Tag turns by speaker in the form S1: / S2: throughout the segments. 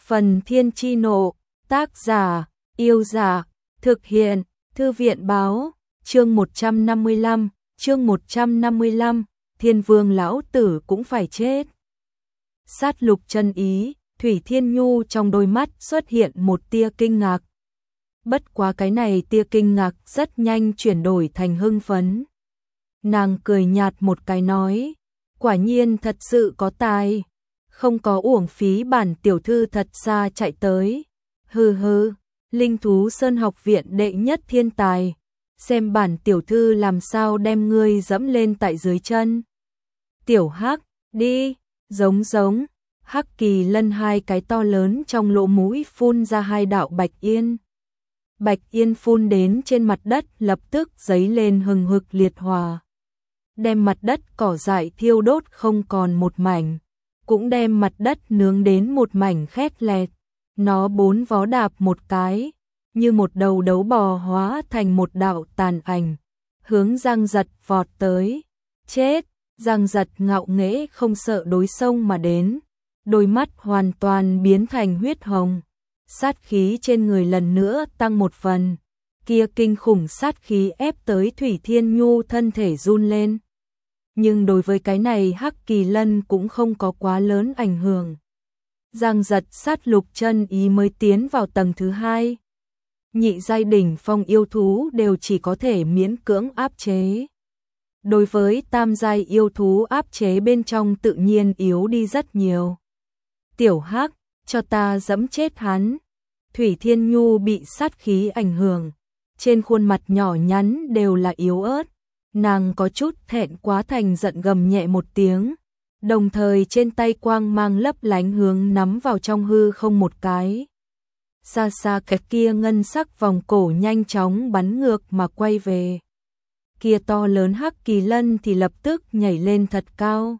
S1: Phần Thiên Chi Nộ, tác giả, Yêu Giả, thực hiện, Thư viện Báo, chương 155, Thiên Vương lão tử cũng phải chết. Sát lục chân ý, Thủy Thiên Nhu trong đôi mắt xuất hiện một tia kinh ngạc. Bất quá cái này tia kinh ngạc rất nhanh chuyển đổi thành hưng phấn. Nàng cười nhạt một cái nói, quả nhiên thật sự có tài, không có uổng phí bản tiểu thư thật xa chạy tới. Hừ hừ, Linh Thú Sơn học viện đệ nhất thiên tài, xem bản tiểu thư làm sao đem ngươi dẫm lên tại dưới chân. Tiểu Hắc, đi, giống, Hắc Kỳ Lân hai cái to lớn trong lỗ mũi phun ra hai đạo bạch yên. Bạch yên phun đến trên mặt đất lập tức dấy lên hừng hực liệt hỏa, đem mặt đất cỏ dại thiêu đốt không còn một mảnh, cũng đem mặt đất nướng đến một mảnh khét lẹt. Nó bốn vó đạp một cái, như một đầu đấu bò hóa thành một đạo tàn ảnh, hướng Giang Giật vọt tới. Chết! Giang Giật ngạo nghễ không sợ đối xông mà đến, đôi mắt hoàn toàn biến thành huyết hồng. Sát khí trên người lần nữa tăng một phần, kia kinh khủng sát khí ép tới Thủy Thiên Nhu thân thể run lên. Nhưng đối với cái này Hắc Kỳ Lân cũng không có quá lớn ảnh hưởng. Giang Giật sát lục chân ý mới tiến vào tầng thứ 2. Nhị giai đỉnh phong yêu thú đều chỉ có thể miễn cưỡng áp chế. Đối với tam giai yêu thú áp chế bên trong tự nhiên yếu đi rất nhiều. Tiểu Hắc, cho ta dẫm chết hắn. Thủy Thiên Nhu bị sát khí ảnh hưởng, trên khuôn mặt nhỏ nhắn đều là yếu ớt. Nàng có chút thẹn quá thành giận gầm nhẹ một tiếng, đồng thời trên tay quang mang lấp lánh hướng nắm vào trong hư không một cái. Xa xa cái kia ngân sắc vòng cổ nhanh chóng bắn ngược mà quay về. Kia to lớn Hắc Kỳ Lân thì lập tức nhảy lên thật cao.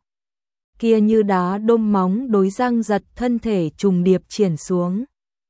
S1: Kia như đá đôm móng đối Giang Giật thân thể trùng điệp triển xuống.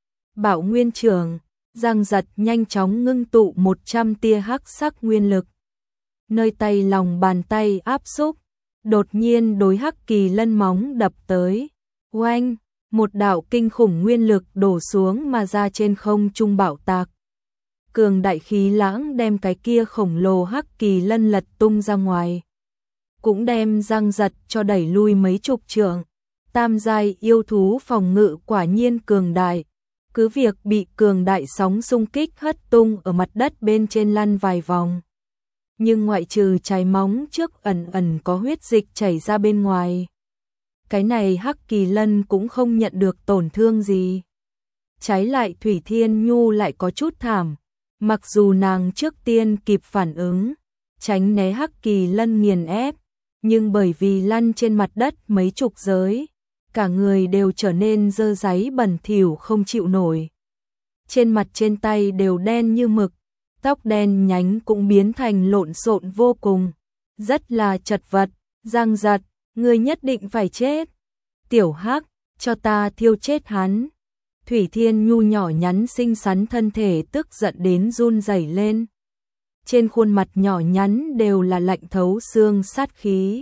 S1: Bạo nguyên trường, Giang Giật nhanh chóng ngưng tụ 100 tia hắc sắc nguyên lực. Nơi tay lòng bàn tay áp xúc, đột nhiên đối Hắc Kỳ Lân móng đập tới. Oanh, một đạo kinh khủng nguyên lực đổ xuống mà ra trên không trung bạo tạc. Cường đại khí lãng đem cái kia khổng lồ Hắc Kỳ Lân lật tung ra ngoài, cũng đem Giang Giật cho đẩy lui mấy chục trượng. Tam giai yêu thú phòng ngự quả nhiên cường đại, cứ việc bị cường đại sóng xung kích hất tung ở mặt đất bên trên lăn vài vòng. Nhưng ngoại trừ trái móng trước ẩn có huyết dịch chảy ra bên ngoài, cái này Hắc Kỳ Lân cũng không nhận được tổn thương gì. Trái lại Thủy Thiên Nhu lại có chút thảm, mặc dù nàng trước tiên kịp phản ứng, tránh né Hắc Kỳ Lân nghiền ép, nhưng bởi vì lăn trên mặt đất mấy chục giới, cả người đều trở nên dơ dáy bẩn thỉu không chịu nổi. Trên mặt trên tay đều đen như mực, tóc đen nhánh cũng biến thành lộn xộn vô cùng, rất là chật vật. Giang Giật, ngươi nhất định phải chết. Tiểu Hắc, cho ta thiêu chết hắn. Thủy Thiên Nhu nhỏ nhắn xinh xắn thân thể tức giận đến run rẩy lên. Trên khuôn mặt nhỏ nhắn đều là lạnh thấu xương sát khí.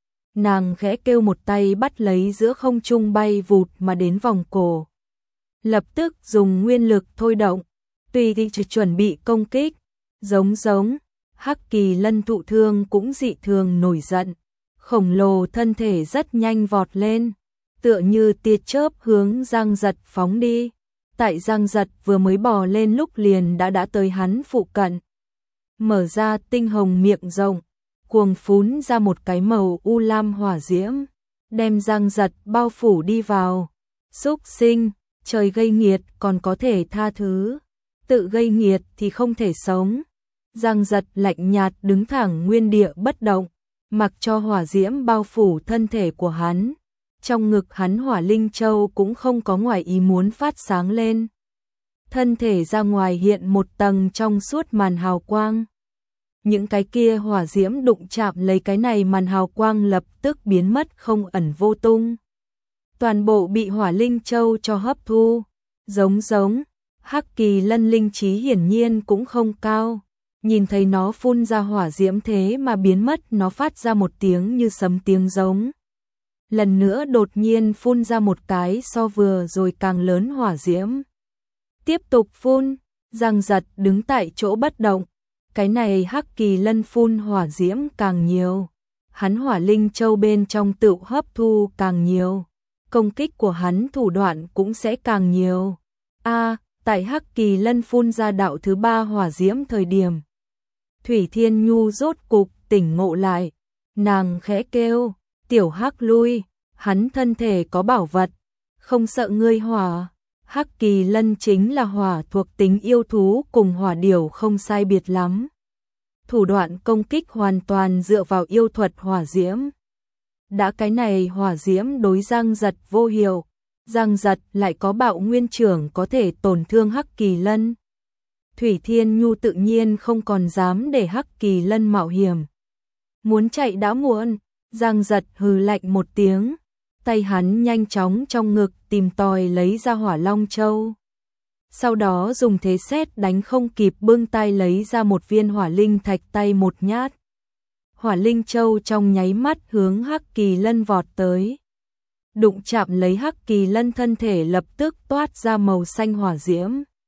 S1: Nàng khẽ kêu một tay bắt lấy giữa không trung bay vụt mà đến vòng cổ. Lập tức dùng nguyên lực thôi động, tùy thì chuẩn bị công kích. Giống, Hắc Kỳ Lân thụ thương cũng dị thường nổi giận. Khổng lồ thân thể rất nhanh vọt lên, tựa như tia chớp hướng Giang Giật phóng đi. Tại Giang Giật vừa mới bò lên lúc liền đã tới hắn phụ cận. Mở ra tinh hồng miệng rộng, cuồng phún ra một cái màu u lam hỏa diễm, đem Giang Giật bao phủ đi vào. Súc sinh, trời gây nghiệt còn có thể tha thứ, tự gây nghiệt thì không thể sống. Giang Giật lạnh nhạt đứng thẳng nguyên địa bất động, mặc cho hỏa diễm bao phủ thân thể của hắn. Trong ngực hắn Hỏa Linh Châu cũng không có ngoài ý muốn phát sáng lên. Thân thể ra ngoài hiện một tầng trong suốt màn hào quang. Những cái kia hỏa diễm đụng chạm lấy cái này màn hào quang lập tức biến mất không ẩn vô tung. Toàn bộ bị Hỏa Linh Châu cho hấp thu. Giống, Hắc Kỳ Lân linh trí hiển nhiên cũng không cao. Nhìn thấy nó phun ra hỏa diễm thế mà biến mất, nó phát ra một tiếng như sấm tiếng giống. lần nữa đột nhiên phun ra một cái so vừa rồi càng lớn hỏa diễm. Tiếp tục phun, Giang Giật đứng tại chỗ bất động, cái này Hắc Kỳ Lân phun hỏa diễm càng nhiều, hắn hỏa linh châu bên trong tự hấp thu càng nhiều, công kích của hắn thủ đoạn cũng sẽ càng nhiều. Tại Hắc Kỳ Lân phun ra đạo thứ 3 hỏa diễm thời điểm, Thủy Thiên Nhu rốt cục tỉnh ngộ lại, nàng khẽ kêu, tiểu Hắc lui, hắn thân thể có bảo vật, không sợ ngươi hỏa. Hắc Kỳ Lân chính là hỏa thuộc tính yêu thú, cùng hỏa điểu không sai biệt lắm. Thủ đoạn công kích hoàn toàn dựa vào yêu thuật hỏa diễm. Đã cái này hỏa diễm đối Giang Giật vô hiệu, Giang Giật lại có bạo nguyên trưởng có thể tổn thương Hắc Kỳ Lân. Thủy Thiên Nhu tự nhiên không còn dám để Hắc Kỳ Lân mạo hiểm. Muốn chạy đã muộn, Giang Giật hừ lạnh một tiếng, tay hắn nhanh chóng trong ngực tìm tòi lấy ra Hỏa Long Châu. Sau đó dùng thế sét đánh không kịp bưng tay lấy ra một viên hỏa linh thạch tay một nhát. Hỏa linh châu trong nháy mắt hướng Hắc Kỳ Lân vọt tới. Đụng chạm lấy Hắc Kỳ Lân, thân thể lập tức toát ra màu xanh hỏa diễm.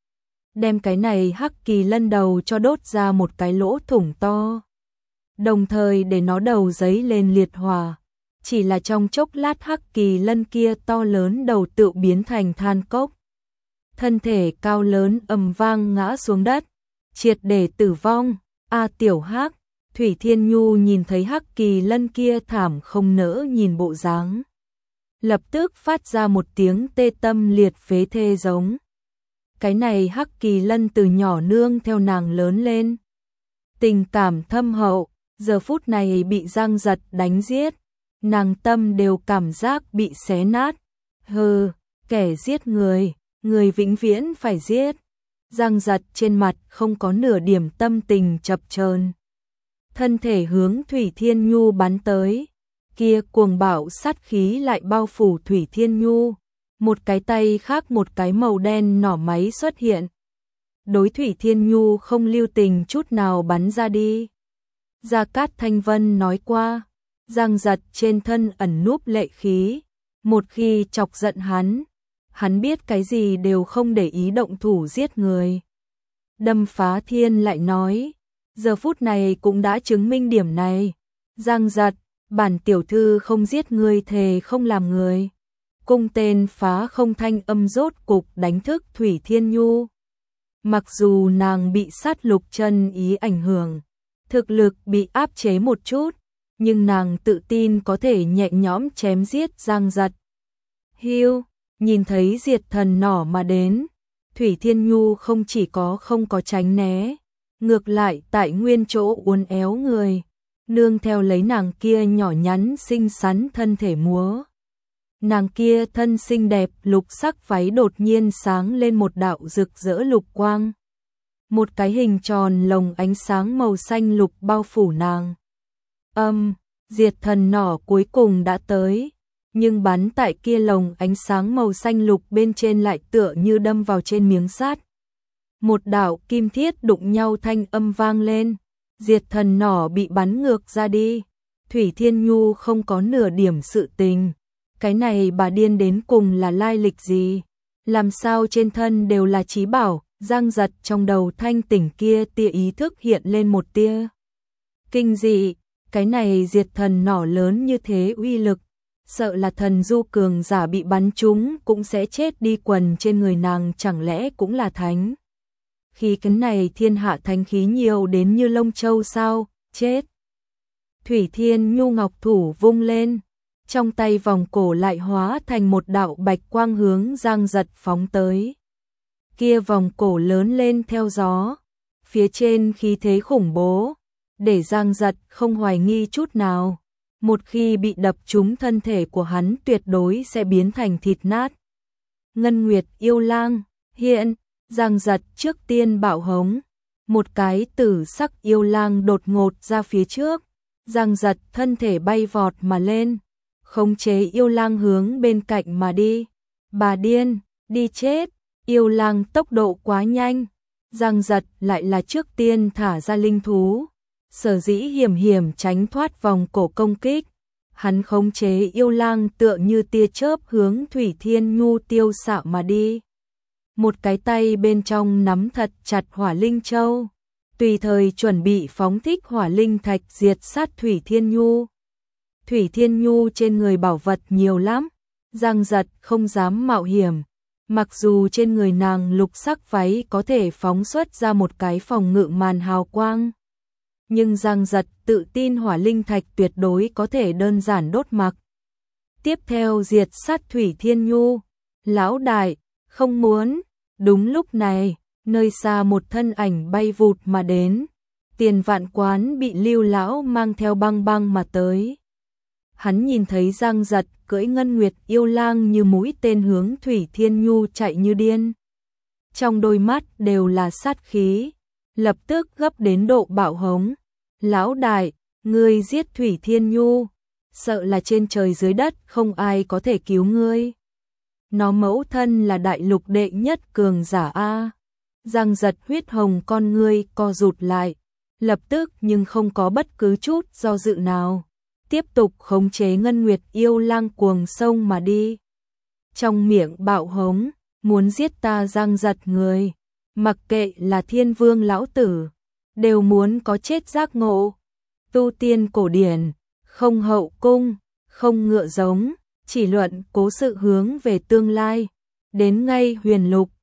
S1: Đem cái này Hắc Kỳ Lân đầu cho đốt ra một cái lỗ thủng to. Đồng thời để nó đầu giấy lên liệt hỏa. Chỉ là trong chốc lát Hắc Kỳ Lân kia to lớn đầu tự biến thành than cốc. Thân thể cao lớn ầm vang ngã xuống đất, triệt để tử vong. Tiểu Hắc, Thủy Thiên Nhu nhìn thấy Hắc Kỳ Lân kia thảm không nỡ nhìn bộ dáng, lập tức phát ra một tiếng tê tâm liệt phế thê giống. Cái này Hắc Kỳ Lân từ nhỏ nương theo nàng lớn lên, tình cảm thâm hậu, giờ phút này bị Giang Giật đánh giết, nàng tâm đều cảm giác bị xé nát. Hừ, kẻ giết người, người vĩnh viễn phải giết. Giang Giật trên mặt không có nửa điểm tâm tình chập chờn, thân thể hướng Thủy Thiên Nhu bắn tới. Kia cuồng bạo sát khí lại bao phủ Thủy Thiên Nhu, một cái tay khác một cái màu đen nỏ máy xuất hiện, đối Thủy Thiên Nhu không lưu tình chút nào bắn ra đi. Gia Cát Thanh Vân nói qua, Giang Giật trên thân ẩn núp lệ khí, một khi chọc giận hắn biết cái gì đều không để ý động thủ giết người. Đâm Phá Thiên lại nói, giờ phút này cũng đã chứng minh điểm này. Giang Giật, bản tiểu thư không giết người thề không làm người. Cung tên phá không thanh âm rốt cục đánh thức Thủy Thiên Nhu. Mặc dù nàng bị sát lục chân ý ảnh hưởng, thực lực bị áp chế một chút, nhưng nàng tự tin có thể nhẹ nhõm chém giết Giang Giật. Hiu, nhìn thấy diệt thần nỏ mà đến, Thủy Thiên Nhu không chỉ không có tránh né, ngược lại tại nguyên chỗ uốn éo người, nương theo lấy nàng kia nhỏ nhắn xinh xắn thân thể múa. Nàng kia thân xinh đẹp lục sắc váy đột nhiên sáng lên một đạo rực rỡ lục quang. Một cái hình tròn lồng ánh sáng màu xanh lục bao phủ nàng. Diệt thần nỏ cuối cùng đã tới, nhưng bắn tại kia lồng ánh sáng màu xanh lục bên trên lại tựa như đâm vào trên miếng sắt. Một đạo kim thiết đụng nhau thanh âm vang lên, diệt thần nỏ bị bắn ngược ra đi. Thủy Thiên Nhu không có nửa điểm sự tình. Cái này bà điên đến cùng là lai lịch gì? Làm sao trên thân đều là trí bảo? Giang Giật trong đầu thanh tỉnh kia tia ý thức hiện lên một tia kinh dị. Cái này diệt thần nỏ lớn như thế uy lực, sợ là thần du cường giả bị bắn trúng cũng sẽ chết đi. Quần trên người nàng chẳng lẽ cũng là thánh khí? Cái này thiên hạ thánh khí nhiều đến như lông châu sao? Chết! Thủy Thiên Nhu ngọc thủ vung lên, trong tay vòng cổ lại hóa thành một đạo bạch quang hướng Giang Giật phóng tới. Kia vòng cổ lớn lên theo gió, phía trên khí thế khủng bố, để Giang Giật không hoài nghi chút nào. Một khi bị đập trúng, thân thể của hắn tuyệt đối sẽ biến thành thịt nát. Ngân Nguyệt yêu lang hiện, Giang Giật trước tiên bạo hống, một cái tử sắc yêu lang đột ngột ra phía trước. Giang Giật thân thể bay vọt mà lên, khống chế yêu lang hướng bên cạnh mà đi. Bà điên, đi chết! Yêu lang tốc độ quá nhanh, Giang Giật lại là trước tiên thả ra linh thú, sở dĩ hiểm tránh thoát vòng cổ công kích. Hắn khống chế yêu lang tựa như tia chớp hướng Thủy Thiên Nhu tiêu xạ mà đi. Một cái tay bên trong nắm thật chặt hỏa linh châu, tùy thời chuẩn bị phóng thích hỏa linh thạch diệt sát Thủy Thiên Nhu. Thủy Thiên Nhu trên người bảo vật nhiều lắm, Giang Giật không dám mạo hiểm. Mặc dù trên người nàng lục sắc váy có thể phóng xuất ra một cái phòng ngự màn hào quang, nhưng Giang Giật tự tin hỏa linh thạch tuyệt đối có thể đơn giản đốt mặc. Tiếp theo diệt sát Thủy Thiên Nhu. Lão đại, không muốn. Đúng lúc này, nơi xa một thân ảnh bay vụt mà đến. Tiền Vạn Quán bị Lưu lão mang theo băng băng mà tới. Hắn nhìn thấy Giang Giật cưỡi ngân nguyệt yêu lang như mũi tên hướng Thủy Thiên Nhu chạy như điên. Trong đôi mắt đều là sát khí, lập tức gấp đến độ bạo hống. Lão đại, ngươi giết Thủy Thiên Nhu, sợ là trên trời dưới đất không ai có thể cứu ngươi. Nó mẫu thân là đại lục đệ nhất cường giả A. Giang Giật huyết hồng con ngươi co rụt lại, lập tức nhưng không có bất cứ chút do dự nào. Tiếp tục khống chế ngân nguyệt yêu lang cuồng sông mà đi. Trong miệng bạo hống, muốn giết ta Giang Giật người. Mặc kệ là Thiên Vương lão tử, đều muốn có chết giác ngộ. Tu tiên cổ điển, không hậu cung, không ngựa giống, chỉ luận cố sự hướng về tương lai. Đến ngay huyền lục,